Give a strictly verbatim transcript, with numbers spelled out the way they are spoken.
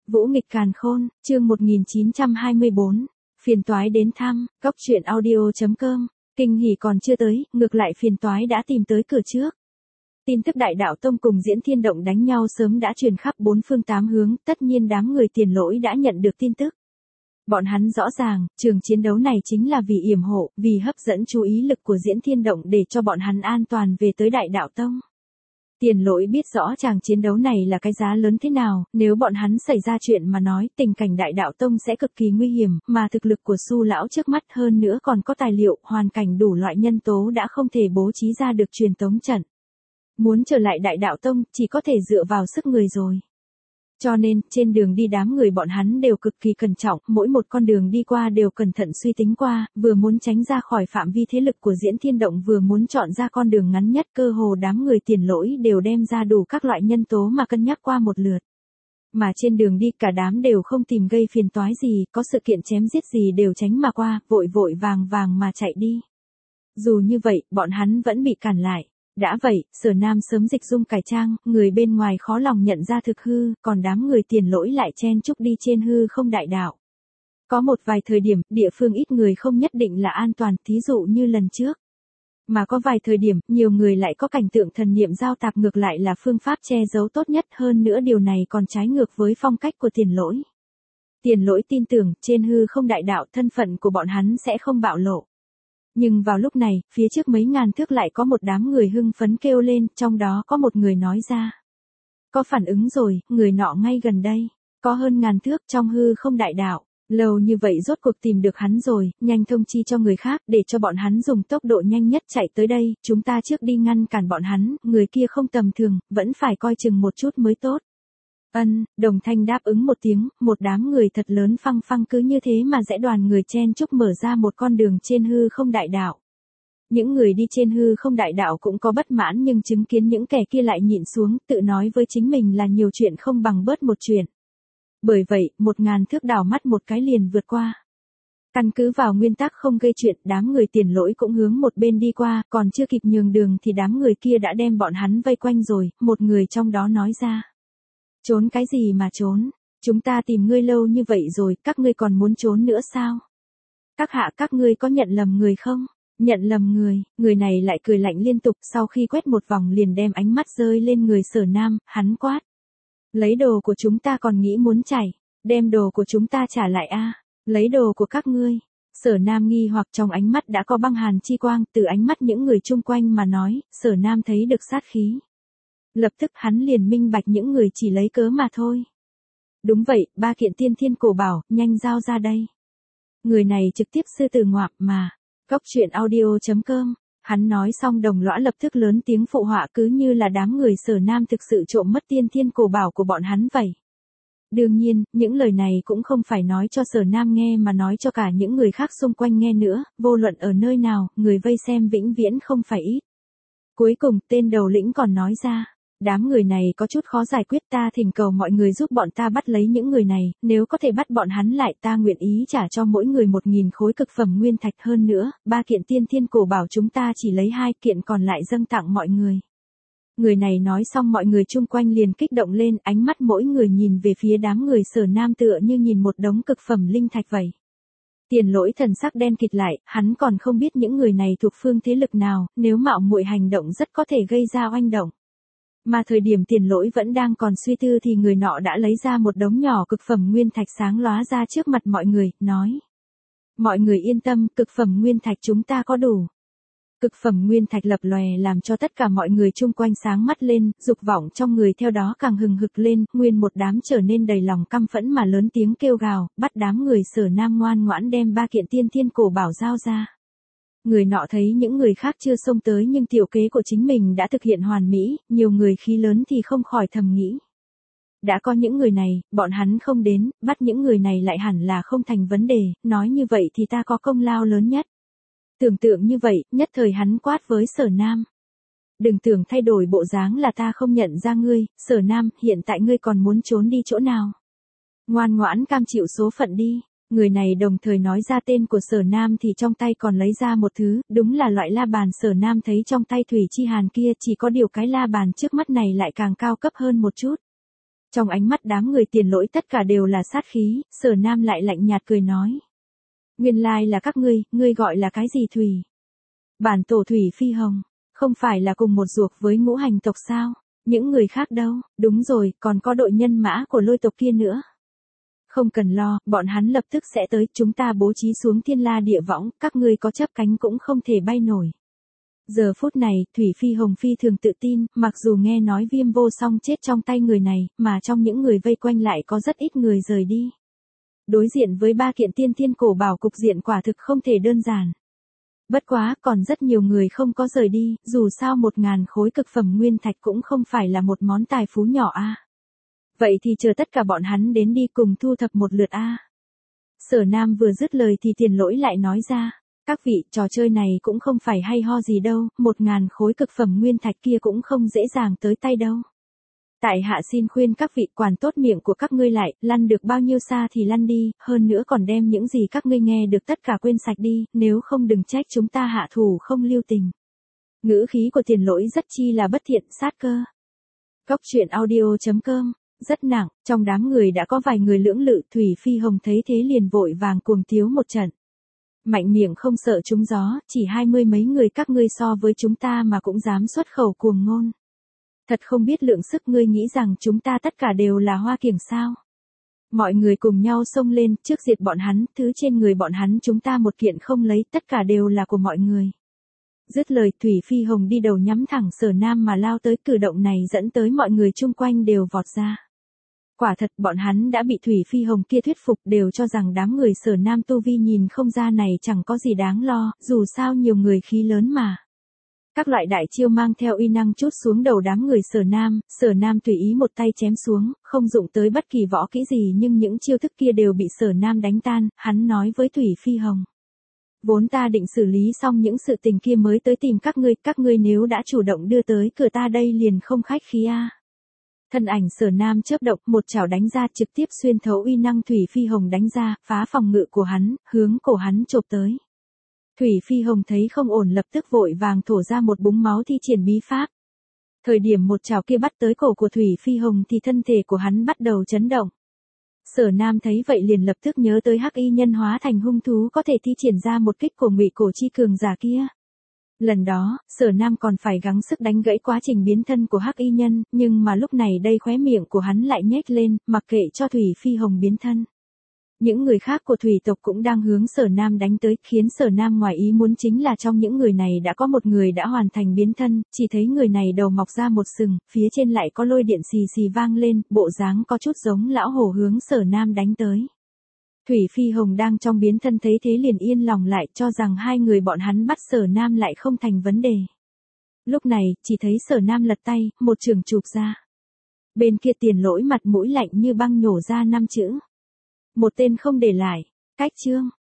Vũ nghịch càn khôn, chương một nghìn chín trăm hai mươi bốn, phiền toái đến thăm, góc truyện audio chấm com, kinh hỉ còn chưa tới, ngược lại phiền toái đã tìm tới cửa trước. Tin tức Đại Đạo Tông cùng Diễn Thiên Động đánh nhau sớm đã truyền khắp bốn phương tám hướng, tất nhiên đám người Tiền Lỗi đã nhận được tin tức. Bọn hắn rõ ràng, trường chiến đấu này chính là vì yểm hộ, vì hấp dẫn chú ý lực của Diễn Thiên Động để cho bọn hắn an toàn về tới Đại Đạo Tông. Tiền Lỗi biết rõ chàng chiến đấu này là cái giá lớn thế nào, nếu bọn hắn xảy ra chuyện mà nói, tình cảnh Đại Đạo Tông sẽ cực kỳ nguy hiểm, mà thực lực của Su lão trước mắt hơn nữa còn có tài liệu, hoàn cảnh đủ loại nhân tố đã không thể bố trí ra được truyền tống trận. Muốn trở lại Đại Đạo Tông, chỉ có thể dựa vào sức người rồi. Cho nên, trên đường đi đám người bọn hắn đều cực kỳ cẩn trọng, mỗi một con đường đi qua đều cẩn thận suy tính qua, vừa muốn tránh ra khỏi phạm vi thế lực của Diễn Thiên Động vừa muốn chọn ra con đường ngắn nhất, cơ hồ đám người Tiền Lỗi đều đem ra đủ các loại nhân tố mà cân nhắc qua một lượt. Mà trên đường đi cả đám đều không tìm gây phiền toái gì, có sự kiện chém giết gì đều tránh mà qua, vội vội vàng vàng mà chạy đi. Dù như vậy, bọn hắn vẫn bị cản lại. Đã vậy, Sở Nam sớm dịch dung cải trang, người bên ngoài khó lòng nhận ra thực hư, còn đám người Tiền Lỗi lại chen chúc đi trên hư không đại đạo. Có một vài thời điểm, địa phương ít người không nhất định là an toàn, thí dụ như lần trước. Mà có vài thời điểm, nhiều người lại có cảnh tượng thần niệm giao tạp ngược lại là phương pháp che giấu tốt nhất, hơn nữa điều này còn trái ngược với phong cách của Tiền Lỗi. Tiền Lỗi tin tưởng, trên hư không đại đạo thân phận của bọn hắn sẽ không bạo lộ. Nhưng vào lúc này, phía trước mấy ngàn thước lại có một đám người hưng phấn kêu lên, trong đó có một người nói ra. Có phản ứng rồi, người nọ ngay gần đây. Có hơn ngàn thước trong hư không đại đạo. Lâu như vậy rốt cuộc tìm được hắn rồi, nhanh thông chi cho người khác, để cho bọn hắn dùng tốc độ nhanh nhất chạy tới đây, chúng ta trước đi ngăn cản bọn hắn, người kia không tầm thường, vẫn phải coi chừng một chút mới tốt. Ân, Đồng Thanh đáp ứng một tiếng, một đám người thật lớn phăng phăng cứ như thế mà dẽ đoàn người chen chúc mở ra một con đường trên hư không đại đạo. Những người đi trên hư không đại đạo cũng có bất mãn nhưng chứng kiến những kẻ kia lại nhịn xuống, tự nói với chính mình là nhiều chuyện không bằng bớt một chuyện. Bởi vậy, một ngàn thước đảo mắt một cái liền vượt qua. Căn cứ vào nguyên tắc không gây chuyện, đám người Tiền Lỗi cũng hướng một bên đi qua, còn chưa kịp nhường đường thì đám người kia đã đem bọn hắn vây quanh rồi, một người trong đó nói ra. Trốn cái gì mà trốn, chúng ta tìm ngươi lâu như vậy rồi, các ngươi còn muốn trốn nữa sao? Các hạ các ngươi có nhận lầm người không? Nhận lầm người, người này lại cười lạnh liên tục, sau khi quét một vòng liền đem ánh mắt rơi lên người Sở Nam, hắn quát. Lấy đồ của chúng ta còn nghĩ muốn chảy, đem đồ của chúng ta trả lại a, lấy đồ của các ngươi. Sở Nam nghi hoặc trong ánh mắt đã có băng hàn chi quang, từ ánh mắt những người chung quanh mà nói, Sở Nam thấy được sát khí. Lập tức hắn liền minh bạch những người chỉ lấy cớ mà thôi. Đúng vậy, ba kiện tiên thiên cổ bảo, nhanh giao ra đây. Người này trực tiếp sư tử ngoạp mà. Góc truyện audio chấm com. Hắn nói xong đồng lõa lập tức lớn tiếng phụ họa cứ như là đám người Sở Nam thực sự trộm mất tiên thiên cổ bảo của bọn hắn vậy. Đương nhiên, những lời này cũng không phải nói cho Sở Nam nghe mà nói cho cả những người khác xung quanh nghe nữa, vô luận ở nơi nào, người vây xem vĩnh viễn không phải ít. Cuối cùng, tên đầu lĩnh còn nói ra. Đám người này có chút khó giải quyết, ta thỉnh cầu mọi người giúp bọn ta bắt lấy những người này, nếu có thể bắt bọn hắn lại ta nguyện ý trả cho mỗi người một nghìn khối cực phẩm nguyên thạch hơn nữa, ba kiện tiên thiên cổ bảo chúng ta chỉ lấy hai kiện còn lại dâng tặng mọi người. Người này nói xong mọi người chung quanh liền kích động lên, ánh mắt mỗi người nhìn về phía đám người Sở Nam tựa như nhìn một đống cực phẩm linh thạch vậy. Tiền Lỗi thần sắc đen kịt lại, hắn còn không biết những người này thuộc phương thế lực nào, nếu mạo muội hành động rất có thể gây ra oanh động. Mà thời điểm Tiền Lỗi vẫn đang còn suy tư thì người nọ đã lấy ra một đống nhỏ cực phẩm nguyên thạch sáng lóa ra trước mặt mọi người, nói. Mọi người yên tâm, cực phẩm nguyên thạch chúng ta có đủ. Cực phẩm nguyên thạch lập lòe làm cho tất cả mọi người chung quanh sáng mắt lên, dục vọng trong người theo đó càng hừng hực lên, nguyên một đám trở nên đầy lòng căm phẫn mà lớn tiếng kêu gào, bắt đám người Sở Nam ngoan ngoãn đem ba kiện tiên thiên cổ bảo giao ra. Người nọ thấy những người khác chưa xông tới nhưng tiểu kế của chính mình đã thực hiện hoàn mỹ, nhiều người khí lớn thì không khỏi thầm nghĩ. Đã có những người này, bọn hắn không đến, bắt những người này lại hẳn là không thành vấn đề, nói như vậy thì ta có công lao lớn nhất. Tưởng tượng như vậy, nhất thời hắn quát với Sở Nam. Đừng tưởng thay đổi bộ dáng là ta không nhận ra ngươi, Sở Nam, hiện tại ngươi còn muốn trốn đi chỗ nào? Ngoan ngoãn cam chịu số phận đi. Người này đồng thời nói ra tên của Sở Nam thì trong tay còn lấy ra một thứ, đúng là loại la bàn Sở Nam thấy trong tay Thủy Chi Hàn kia, chỉ có điều cái la bàn trước mắt này lại càng cao cấp hơn một chút. Trong ánh mắt đám người Tiền Lỗi tất cả đều là sát khí, Sở Nam lại lạnh nhạt cười nói. Nguyên lai là các ngươi, ngươi gọi là cái gì Thủy? Bản tổ Thủy Phi Hồng, không phải là cùng một ruột với ngũ hành tộc sao? Những người khác đâu? Đúng rồi, còn có đội nhân mã của Lôi tộc kia nữa. Không cần lo, bọn hắn lập tức sẽ tới, chúng ta bố trí xuống thiên la địa võng, các ngươi có chấp cánh cũng không thể bay nổi. Giờ phút này, Thủy Phi Hồng phi thường tự tin, mặc dù nghe nói Viêm Vô Song chết trong tay người này, mà trong những người vây quanh lại có rất ít người rời đi. Đối diện với ba kiện tiên thiên cổ bảo, cục diện quả thực không thể đơn giản. Bất quá, còn rất nhiều người không có rời đi, dù sao một ngàn khối cực phẩm nguyên thạch cũng không phải là một món tài phú nhỏ a. Vậy thì chờ tất cả bọn hắn đến đi cùng thu thập một lượt a. Sở Nam vừa dứt lời thì Tiền Lỗi lại nói ra. Các vị, trò chơi này cũng không phải hay ho gì đâu, một ngàn khối cực phẩm nguyên thạch kia cũng không dễ dàng tới tay đâu. Tại hạ xin khuyên các vị quản tốt miệng của các ngươi lại, lăn được bao nhiêu xa thì lăn đi, hơn nữa còn đem những gì các ngươi nghe được tất cả quên sạch đi, nếu không đừng trách chúng ta hạ thủ không lưu tình. Ngữ khí của Tiền Lỗi rất chi là bất thiện, sát cơ. Góc truyện audio chấm com, rất nặng, trong đám người đã có vài người lưỡng lự, Thủy Phi Hồng thấy thế liền vội vàng cuồng tiếu một trận. Mạnh miệng không sợ trúng gió, chỉ hai mươi mấy người các ngươi so với chúng ta mà cũng dám xuất khẩu cuồng ngôn. Thật không biết lượng sức, ngươi nghĩ rằng chúng ta tất cả đều là hoa kiểng sao? Mọi người cùng nhau xông lên, trước diệt bọn hắn, thứ trên người bọn hắn chúng ta một kiện không lấy, tất cả đều là của mọi người. Dứt lời, Thủy Phi Hồng đi đầu nhắm thẳng Sở Nam mà lao tới, cử động này dẫn tới mọi người chung quanh đều vọt ra. Quả thật, bọn hắn đã bị Thủy Phi Hồng kia thuyết phục, đều cho rằng đám người Sở Nam tu vi nhìn không ra này chẳng có gì đáng lo, dù sao nhiều người khí lớn mà. Các loại đại chiêu mang theo uy năng trút xuống đầu đám người Sở Nam, Sở Nam tùy ý một tay chém xuống, không dụng tới bất kỳ võ kỹ gì nhưng những chiêu thức kia đều bị Sở Nam đánh tan, hắn nói với Thủy Phi Hồng. Vốn ta định xử lý xong những sự tình kia mới tới tìm các ngươi, các ngươi nếu đã chủ động đưa tới cửa ta đây liền không khách khí a. Thân ảnh Sở Nam chớp động, một chảo đánh ra, trực tiếp xuyên thấu uy năng Thủy Phi Hồng đánh ra, phá phòng ngự của hắn, hướng cổ hắn chộp tới. Thủy Phi Hồng thấy không ổn lập tức vội vàng thổ ra một búng máu thi triển bí pháp. Thời điểm một chảo kia bắt tới cổ của Thủy Phi Hồng thì thân thể của hắn bắt đầu chấn động. Sở Nam thấy vậy liền lập tức nhớ tới Hắc Y Nhân hóa thành hung thú có thể thi triển ra một kích của Ngụy Cổ chi cường giả kia. Lần đó, Sở Nam còn phải gắng sức đánh gãy quá trình biến thân của Hắc Y Nhân, nhưng mà lúc này đây khóe miệng của hắn lại nhếch lên, mặc kệ cho Thủy Phi Hồng biến thân. Những người khác của thủy tộc cũng đang hướng Sở Nam đánh tới, khiến Sở Nam ngoài ý muốn chính là trong những người này đã có một người đã hoàn thành biến thân, chỉ thấy người này đầu mọc ra một sừng, phía trên lại có lôi điện xì xì vang lên, bộ dáng có chút giống lão hổ hướng Sở Nam đánh tới. Thủy Phi Hồng đang trong biến thân thấy thế liền yên lòng lại, cho rằng hai người bọn hắn bắt Sở Nam lại không thành vấn đề. Lúc này, chỉ thấy Sở Nam lật tay, một trường chụp ra. Bên kia Tiền Lỗi mặt mũi lạnh như băng nhổ ra năm chữ. Một tên không để lại. Cách chương.